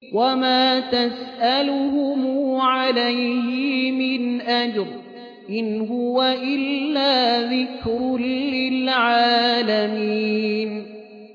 وما تسألهم عليه من أجر إن هو إلا ذكر للعالمين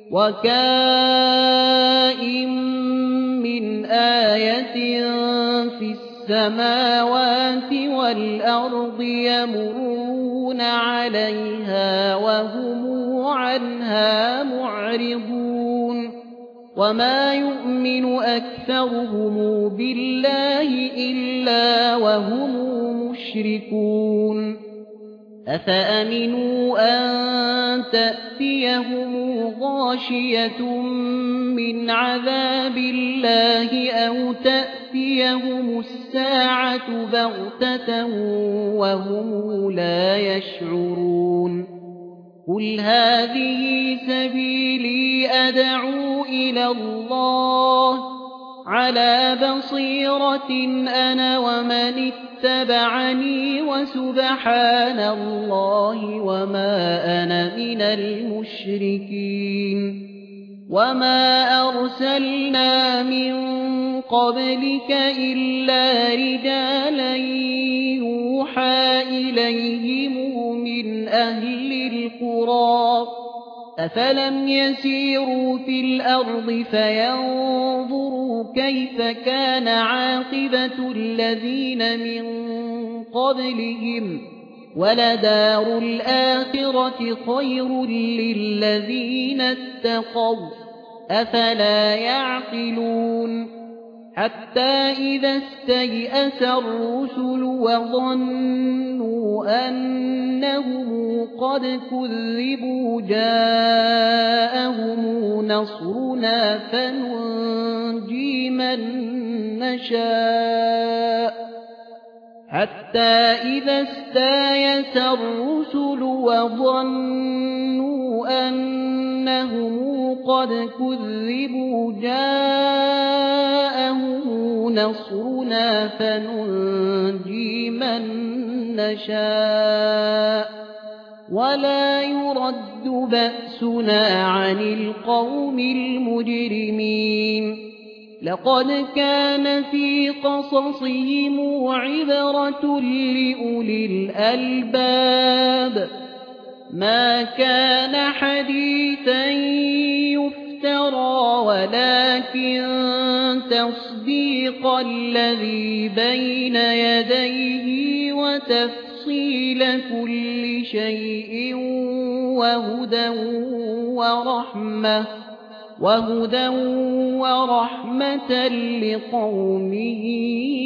وكائن من آية في السماوات والأرض يمرون عليها وهم عنها معرضون وما يؤمن أكثرهم بالله إلا وهم مشركون أفأمنوا أن تأتيهم غاشية من عذاب الله أو تأتيهم الساعة بغتة وهم لا يشعرون قل هذه سبيلي أدعو إلى الله على بصيرة أنا ومن اتبعني وسبحان الله وما أنا من المشركين وما أرسلنا من قبلك إلا رجالا يوحى إليهم من أهل القرى أفلم يسيروا في الأرض فينظروا كيف كان عاقبة الذين من قبلهم ولدار الآخرة خير للذين اتقوا أفلا يعقلون حتى إذا استيأس الرسل وظنوا أنهم قد كذبوا جاءهم نصرنا فننجي من نشاء حتى إذا استيأس الرسل وظنوا أنهم قد كذبوا جاءهم نصرنا فننجي من نشاء ولا يرد بأسنا عن القوم المجرمين لقد كان في قصصهم عبرة لأولي الألباب ما كان حديثا يفترى ولكن تصديق الذي بين يديه وتفصيل كل شيء وهدى ورحمة لقوم